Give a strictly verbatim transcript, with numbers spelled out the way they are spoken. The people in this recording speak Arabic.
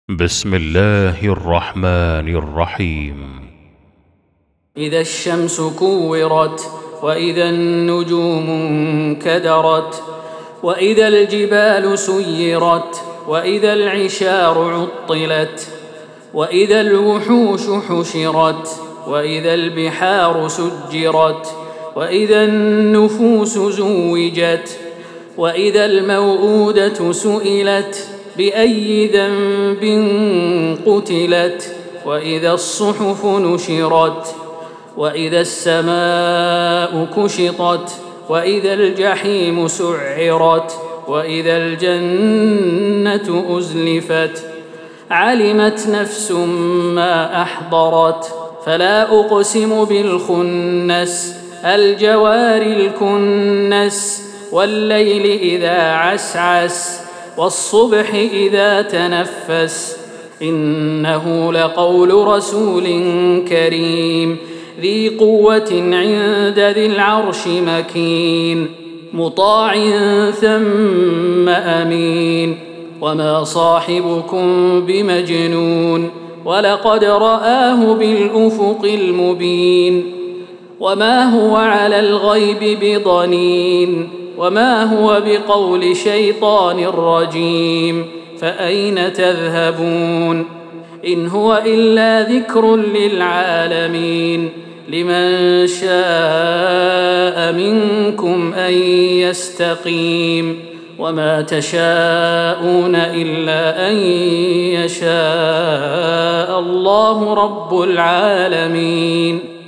بسم الله الرحمن الرحيم. إذا الشمس كورت، وإذا النجوم انكدرت، وإذا الجبال سيرت، وإذا العشار عطلت، وإذا الوحوش حشرت، وإذا البحار سجرت، وإذا النفوس زوجت، وإذا الموءودة سئلت بأي ذنب قتلت، وإذا الصحف نشرت، وإذا السماء كشطت، وإذا الجحيم سعرت، وإذا الجنة أزلفت. علمت نفس ما أحضرت. فلا أقسم بالخنس الجوار الكنس، والليل إذا عسعس، والصبح إذا تنفس. إنه لقول رسول كريم ذي قوة عند ذي العرش مكين، مطاع ثم أمين. وما صاحبكم بمجنون، ولقد رآه بالأفق المبين. وما هو على الغيب بضنين، وما هو بقول شيطان رجيم. فأين تذهبون؟ إن هو إلا ذكر للعالمين. لمن شاء منكم أن يستقيم. وما تشاءون إلا أن يشاء الله رب العالمين.